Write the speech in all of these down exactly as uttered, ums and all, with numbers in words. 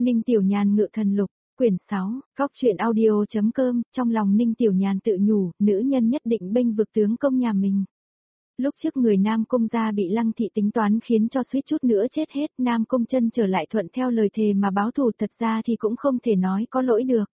Ninh Tiểu Nhàn ngự thần lục, quyển sáu, góc truyện audio.com, trong lòng Ninh Tiểu Nhàn tự nhủ, nữ nhân nhất định bênh vực tướng công nhà mình. Lúc trước người Nam Cung gia bị Lăng Thị tính toán khiến cho suýt chút nữa chết hết, Nam Cung Chân trở lại thuận theo lời thề mà báo thù, thật ra thì cũng không thể nói có lỗi được.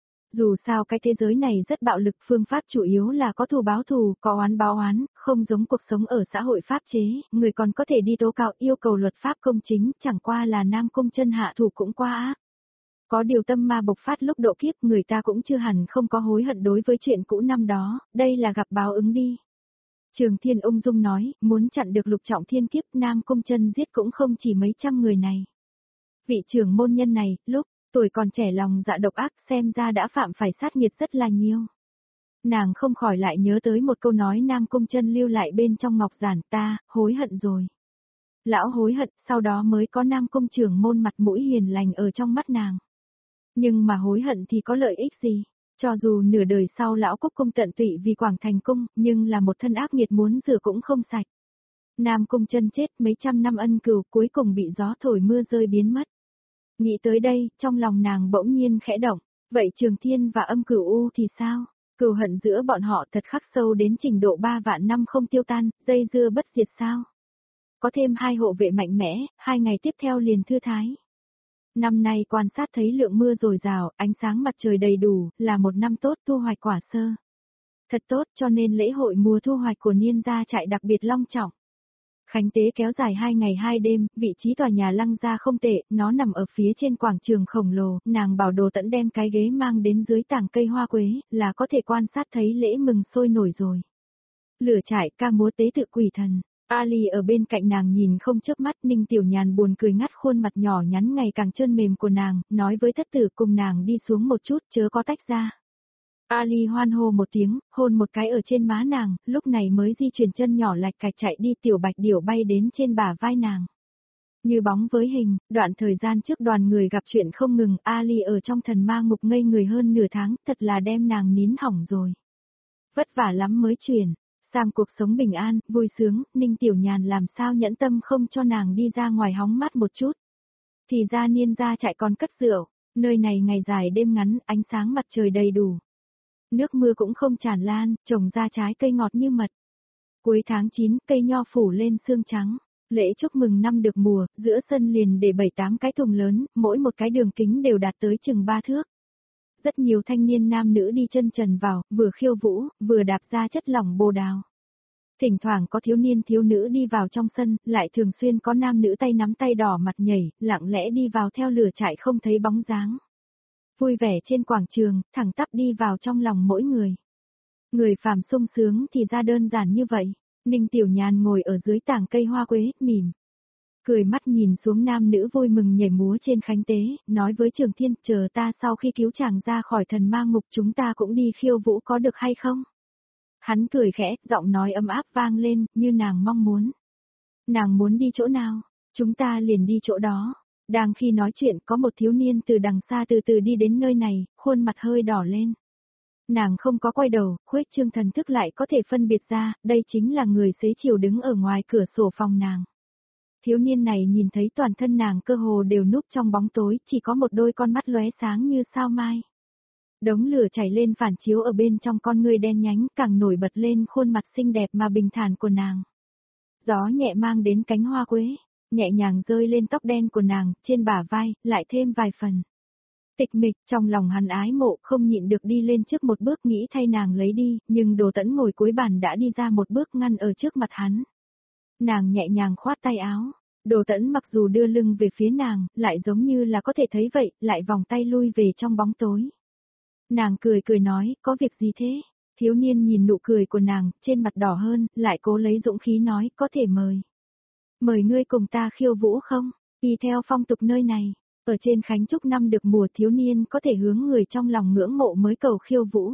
Dù sao cái thế giới này rất bạo lực, phương pháp chủ yếu là có thù báo thù, có oán báo oán, không giống cuộc sống ở xã hội pháp chế, người còn có thể đi tố cáo yêu cầu luật pháp công chính, chẳng qua là Nam Cung Chân hạ thủ cũng quá ác. Có điều tâm ma bộc phát lúc độ kiếp, người ta cũng chưa hẳn không có hối hận đối với chuyện cũ năm đó, đây là gặp báo ứng đi. Trường Thiên ung dung nói, muốn chặn được lục trọng thiên kiếp, Nam Cung Chân giết cũng không chỉ mấy trăm người này. Vị trưởng môn nhân này, lúc tuổi còn trẻ lòng dạ độc ác, xem ra đã phạm phải sát nghiệt rất là nhiều. Nàng không khỏi lại nhớ tới một câu nói Nam Cung Chân lưu lại bên trong ngọc giản, ta, hối hận rồi. Lão hối hận, sau đó mới có Nam Cung trưởng môn mặt mũi hiền lành ở trong mắt nàng. Nhưng mà hối hận thì có lợi ích gì? Cho dù nửa đời sau lão Cúc Cung tận tụy vì Quảng Thành Cung, nhưng là một thân ác nghiệt muốn rửa cũng không sạch. Nam Cung Chân chết mấy trăm năm ân cừu, cuối cùng bị gió thổi mưa rơi biến mất. Nghĩ tới đây, trong lòng nàng bỗng nhiên khẽ động, vậy Trường Thiên và Âm Cửu U thì sao? Cừu hận giữa bọn họ thật khắc sâu đến trình độ ba vạn năm không tiêu tan, dây dưa bất diệt sao? Có thêm hai hộ vệ mạnh mẽ, hai ngày tiếp theo liền thư thái. Năm nay quan sát thấy lượng mưa dồi dào, ánh sáng mặt trời đầy đủ, là một năm tốt thu hoạch quả sơ. Thật tốt, cho nên lễ hội mùa thu hoạch của Niên gia trại đặc biệt long trọng. Khánh tế kéo dài hai ngày hai đêm, vị trí tòa nhà Lăng gia không tệ, nó nằm ở phía trên quảng trường khổng lồ, nàng bảo Đồ Tẫn đem cái ghế mang đến dưới tảng cây hoa quế, là có thể quan sát thấy lễ mừng sôi nổi rồi. Lửa trại ca múa tế tự quỷ thần. Ali ở bên cạnh nàng nhìn không chớp mắt, Ninh Tiểu Nhàn buồn cười ngắt khuôn mặt nhỏ nhắn ngày càng trơn mềm của nàng, nói với thất tử cùng nàng đi xuống một chút, chớ có tách ra. Ali hoan hô một tiếng, hôn một cái ở trên má nàng, lúc này mới di chuyển chân nhỏ lạch cạch chạy đi, tiểu bạch điểu bay đến trên bả vai nàng. Như bóng với hình, đoạn thời gian trước đoàn người gặp chuyện không ngừng, Ali ở trong thần ma ngục ngây người hơn nửa tháng, thật là đem nàng nín hỏng rồi. Vất vả lắm mới chuyển sang cuộc sống bình an, vui sướng, Ninh Tiểu Nhàn làm sao nhẫn tâm không cho nàng đi ra ngoài hóng mát một chút. Thì ra Niên gia trại còn cất rượu, nơi này ngày dài đêm ngắn, ánh sáng mặt trời đầy đủ. Nước mưa cũng không tràn lan, trồng ra trái cây ngọt như mật. Cuối tháng chín, cây nho phủ lên sương trắng. Lễ chúc mừng năm được mùa, giữa sân liền để bảy tám cái thùng lớn, mỗi một cái đường kính đều đạt tới chừng ba thước. Rất nhiều thanh niên nam nữ đi chân trần vào, vừa khiêu vũ, vừa đạp ra chất lỏng bồ đào. Thỉnh thoảng có thiếu niên thiếu nữ đi vào trong sân, lại thường xuyên có nam nữ tay nắm tay đỏ mặt nhảy, lặng lẽ đi vào theo lửa trại không thấy bóng dáng. Vui vẻ trên quảng trường, thẳng tắp đi vào trong lòng mỗi người. Người phàm sung sướng thì ra đơn giản như vậy. Ninh Tiểu Nhàn ngồi ở dưới tảng cây hoa quế, mỉm cười mắt nhìn xuống nam nữ vui mừng nhảy múa trên khánh tế, nói với Trường Thiên, chờ ta sau khi cứu chàng ra khỏi thần ma ngục chúng ta cũng đi khiêu vũ có được hay không? Hắn cười khẽ, giọng nói ấm áp vang lên, như nàng mong muốn. Nàng muốn đi chỗ nào? Chúng ta liền đi chỗ đó. Đang khi nói chuyện có một thiếu niên từ đằng xa từ từ đi đến nơi này, khuôn mặt hơi đỏ lên. Nàng không có quay đầu, khuếch trương thần thức lại có thể phân biệt ra, đây chính là người xế chiều đứng ở ngoài cửa sổ phòng nàng. Thiếu niên này nhìn thấy toàn thân nàng cơ hồ đều núp trong bóng tối, chỉ có một đôi con mắt lóe sáng như sao mai. Đống lửa chảy lên phản chiếu ở bên trong con ngươi đen nhánh, càng nổi bật lên khuôn mặt xinh đẹp mà bình thản của nàng. Gió nhẹ mang đến cánh hoa quế, nhẹ nhàng rơi lên tóc đen của nàng, trên bả vai, lại thêm vài phần. Tịch mịch, trong lòng hắn ái mộ, không nhịn được đi lên trước một bước nghĩ thay nàng lấy đi, nhưng Đồ Tẫn ngồi cuối bàn đã đi ra một bước ngăn ở trước mặt hắn. Nàng nhẹ nhàng khoát tay áo, Đồ Tẫn mặc dù đưa lưng về phía nàng, lại giống như là có thể thấy vậy, lại vòng tay lui về trong bóng tối. Nàng cười cười nói, có việc gì thế? Thiếu niên nhìn nụ cười của nàng, trên mặt đỏ hơn, lại cố lấy dũng khí nói, có thể mời. Mời ngươi cùng ta khiêu vũ không? Y theo phong tục nơi này, ở trên khánh trúc năm được mùa thiếu niên có thể hướng người trong lòng ngưỡng mộ mới cầu khiêu vũ.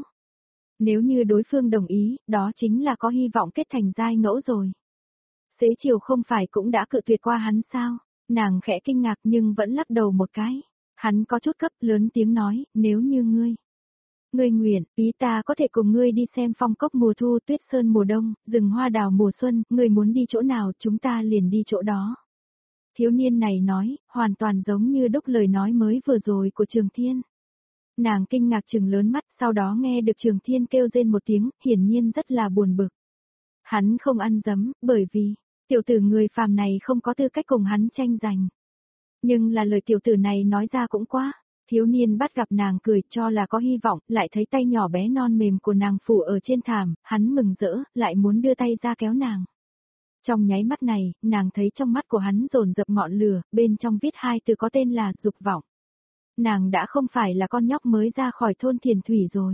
Nếu như đối phương đồng ý, đó chính là có hy vọng kết thành giai ngẫu rồi. Xế chiều không phải cũng đã cự tuyệt qua hắn sao? Nàng khẽ kinh ngạc nhưng vẫn lắc đầu một cái. Hắn có chút cấp lớn tiếng nói, nếu như ngươi. Ngươi nguyện, ý ta có thể cùng ngươi đi xem phong cốc mùa thu, tuyết sơn mùa đông, rừng hoa đào mùa xuân, ngươi muốn đi chỗ nào chúng ta liền đi chỗ đó. Thiếu niên này nói, hoàn toàn giống như đúc lời nói mới vừa rồi của Trường Thiên. Nàng kinh ngạc trừng lớn mắt, sau đó nghe được Trường Thiên kêu rên một tiếng, hiển nhiên rất là buồn bực. Hắn không ăn dấm, bởi vì, tiểu tử người phàm này không có tư cách cùng hắn tranh giành. Nhưng là lời tiểu tử này nói ra cũng quá. Thiếu niên bắt gặp nàng cười cho là có hy vọng, lại thấy tay nhỏ bé non mềm của nàng phủ ở trên thảm, hắn mừng rỡ, lại muốn đưa tay ra kéo nàng. Trong nháy mắt này, nàng thấy trong mắt của hắn dồn dập ngọn lửa, bên trong viết hai từ có tên là dục vọng. Nàng đã không phải là con nhóc mới ra khỏi thôn Thiền Thủy rồi.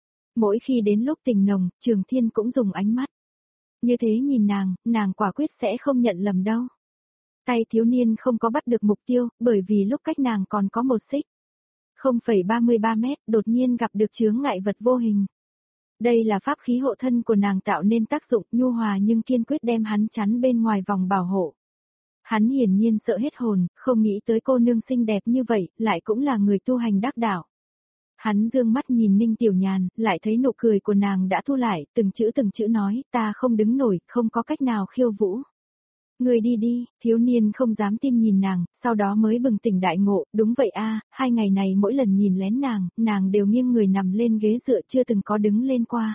Mỗi khi đến lúc tình nồng, Trường Thiên cũng dùng ánh mắt. Như thế nhìn nàng, nàng quả quyết sẽ không nhận lầm đâu. Tay thiếu niên không có bắt được mục tiêu, bởi vì lúc cách nàng còn có một xích. không phẩy ba mươi ba mét, đột nhiên gặp được chướng ngại vật vô hình. Đây là pháp khí hộ thân của nàng tạo nên tác dụng nhu hòa nhưng kiên quyết đem hắn chắn bên ngoài vòng bảo hộ. Hắn hiển nhiên sợ hết hồn, không nghĩ tới cô nương xinh đẹp như vậy, lại cũng là người tu hành đắc đạo. Hắn dương mắt nhìn Ninh Tiểu Nhàn, lại thấy nụ cười của nàng đã thu lại, từng chữ từng chữ nói, ta không đứng nổi, không có cách nào khiêu vũ. Người đi đi, thiếu niên không dám tin nhìn nàng, sau đó mới bừng tỉnh đại ngộ, đúng vậy a, hai ngày này mỗi lần nhìn lén nàng, nàng đều nghiêng người nằm lên ghế dựa chưa từng có đứng lên qua.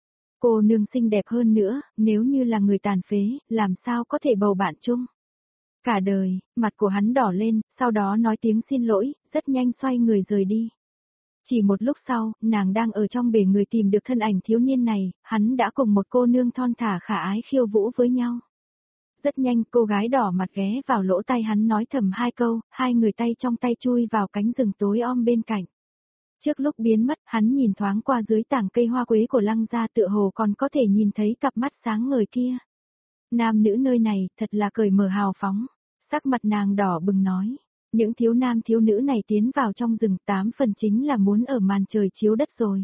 Cô nương xinh đẹp hơn nữa, nếu như là người tàn phế, làm sao có thể bầu bạn chung. Cả đời, mặt của hắn đỏ lên, sau đó nói tiếng xin lỗi, rất nhanh xoay người rời đi. Chỉ một lúc sau, nàng đang ở trong bể người tìm được thân ảnh thiếu niên này, hắn đã cùng một cô nương thon thả khả ái khiêu vũ với nhau. Rất nhanh cô gái đỏ mặt ghé vào lỗ tai hắn nói thầm hai câu, hai người tay trong tay chui vào cánh rừng tối om bên cạnh. Trước lúc biến mất, hắn nhìn thoáng qua dưới tảng cây hoa quế của Lăng gia tựa hồ còn có thể nhìn thấy cặp mắt sáng ngời kia. Nam nữ nơi này thật là cởi mở hào phóng, sắc mặt nàng đỏ bừng nói. Những thiếu nam thiếu nữ này tiến vào trong rừng tám phần chính là muốn ở màn trời chiếu đất rồi.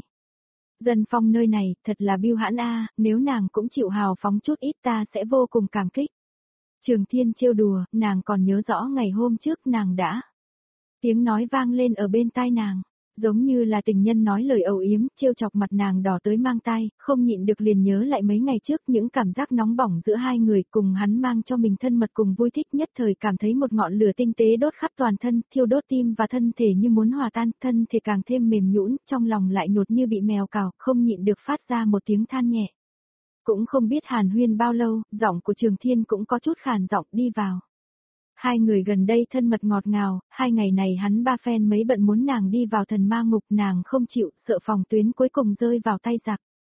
Dân phong nơi này thật là biêu hãn a, nếu nàng cũng chịu hào phóng chút ít ta sẽ vô cùng cảm kích. Trường Thiên trêu đùa, nàng còn nhớ rõ ngày hôm trước nàng đã. Tiếng nói vang lên ở bên tai nàng, giống như là tình nhân nói lời âu yếm, trêu chọc mặt nàng đỏ tới mang tai, không nhịn được liền nhớ lại mấy ngày trước những cảm giác nóng bỏng giữa hai người cùng hắn mang cho mình thân mật cùng vui thích nhất thời cảm thấy một ngọn lửa tinh tế đốt khắp toàn thân, thiêu đốt tim và thân thể như muốn hòa tan, thân thể càng thêm mềm nhũn, trong lòng lại nhột như bị mèo cào, không nhịn được phát ra một tiếng than nhẹ. Cũng không biết hàn huyên bao lâu, giọng của Trường Thiên cũng có chút khàn giọng đi vào. Hai người gần đây thân mật ngọt ngào, hai ngày này hắn ba phen mấy bận muốn nàng đi vào thần ma ngục nàng không chịu, sợ phòng tuyến cuối cùng rơi vào tay giặc.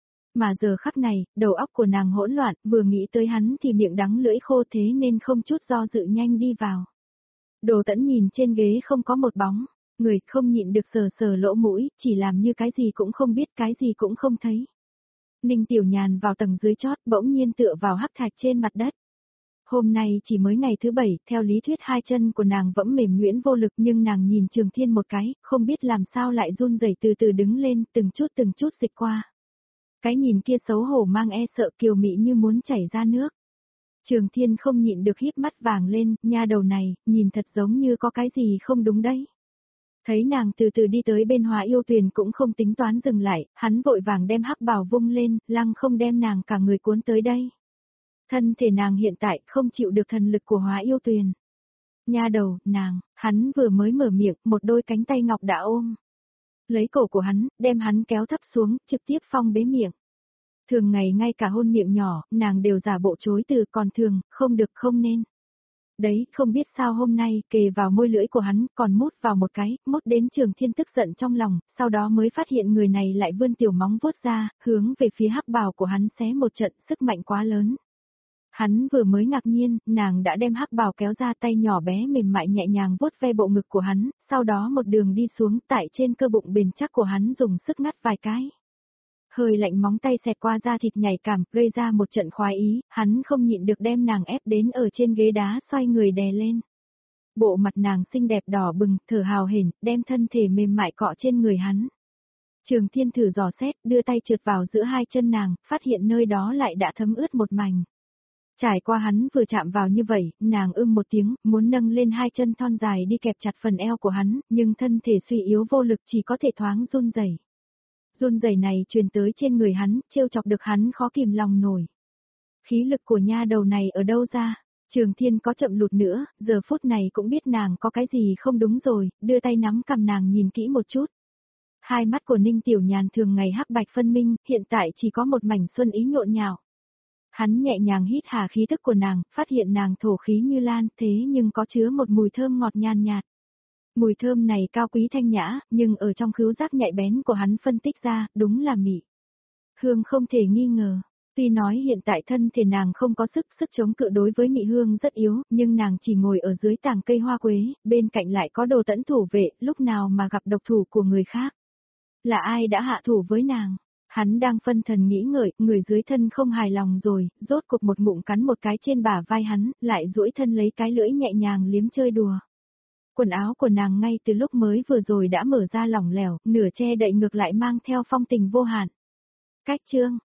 Mà giờ khắc này, đầu óc của nàng hỗn loạn, vừa nghĩ tới hắn thì miệng đắng lưỡi khô thế nên không chút do dự nhanh đi vào. Đồ Tẫn nhìn trên ghế không có một bóng, người không nhịn được sờ sờ lỗ mũi, chỉ làm như cái gì cũng không biết cái gì cũng không thấy. Ninh Tiểu Nhàn vào tầng dưới chót bỗng nhiên tựa vào hắc thạch trên mặt đất. Hôm nay chỉ mới ngày thứ bảy, theo lý thuyết hai chân của nàng vẫn mềm nhũn vô lực nhưng nàng nhìn Trường Thiên một cái, không biết làm sao lại run rẩy từ từ đứng lên, từng chút từng chút dịch qua. Cái nhìn kia xấu hổ mang e sợ kiều mị như muốn chảy ra nước. Trường Thiên không nhịn được híp mắt vàng lên, nha đầu này, nhìn thật giống như có cái gì không đúng đấy. Thấy nàng từ từ đi tới bên Hóa Yêu Tuyền cũng không tính toán dừng lại, hắn vội vàng đem hắc bào vung lên, lăng không đem nàng cả người cuốn tới đây. Thân thể nàng hiện tại không chịu được thần lực của Hóa Yêu Tuyền. Nha đầu, nàng, hắn vừa mới mở miệng, một đôi cánh tay ngọc đã ôm. Lấy cổ của hắn, đem hắn kéo thấp xuống, trực tiếp phong bế miệng. Thường ngày ngay cả hôn miệng nhỏ, nàng đều giả bộ chối từ, còn thường, không được không nên. Đấy, không biết sao hôm nay, kề vào môi lưỡi của hắn, còn mút vào một cái, mút đến Trường Thiên tức giận trong lòng, sau đó mới phát hiện người này lại vươn tiểu móng vuốt ra, hướng về phía hắc bào của hắn xé một trận, sức mạnh quá lớn. Hắn vừa mới ngạc nhiên, nàng đã đem hắc bào kéo ra, tay nhỏ bé mềm mại nhẹ nhàng vuốt ve bộ ngực của hắn, sau đó một đường đi xuống tại trên cơ bụng bền chắc của hắn dùng sức ngắt vài cái. Hơi lạnh móng tay xẹt qua da thịt nhạy cảm, gây ra một trận khoái ý, hắn không nhịn được đem nàng ép đến ở trên ghế đá xoay người đè lên. Bộ mặt nàng xinh đẹp đỏ bừng, thở hào hển, đem thân thể mềm mại cọ trên người hắn. Trường Thiên thử dò xét, đưa tay trượt vào giữa hai chân nàng, phát hiện nơi đó lại đã thấm ướt một mảnh. Trải qua hắn vừa chạm vào như vậy, nàng ưm một tiếng, muốn nâng lên hai chân thon dài đi kẹp chặt phần eo của hắn, nhưng thân thể suy yếu vô lực chỉ có thể thoáng run rẩy. Run rẩy này truyền tới trên người hắn, trêu chọc được hắn khó kìm lòng nổi. Khí lực của nha đầu này ở đâu ra? Trường Thiên có chậm lụt nữa, giờ phút này cũng biết nàng có cái gì không đúng rồi, đưa tay nắm cầm nàng nhìn kỹ một chút. Hai mắt của Ninh Tiểu Nhàn thường ngày hắc bạch phân minh, hiện tại chỉ có một mảnh xuân ý nhộn nhạo. Hắn nhẹ nhàng hít hà khí tức của nàng, phát hiện nàng thổ khí như lan thế nhưng có chứa một mùi thơm ngọt nhàn nhạt. Mùi thơm này cao quý thanh nhã, nhưng ở trong khứu giác nhạy bén của hắn phân tích ra, đúng là mị. Hương không thể nghi ngờ. Tuy nói hiện tại thân thể nàng không có sức, sức chống cự đối với mị hương rất yếu, nhưng nàng chỉ ngồi ở dưới tàng cây hoa quế, bên cạnh lại có đồ tẫn thủ vệ, lúc nào mà gặp độc thủ của người khác. Là ai đã hạ thủ với nàng? Hắn đang phân thần nghĩ ngợi, người dưới thân không hài lòng rồi, rốt cục một ngụm cắn một cái trên bả vai hắn, lại duỗi thân lấy cái lưỡi nhẹ nhàng liếm chơi đùa. Quần áo của nàng ngay từ lúc mới vừa rồi đã mở ra lỏng lẻo, nửa che đậy ngược lại mang theo phong tình vô hạn. Cách chương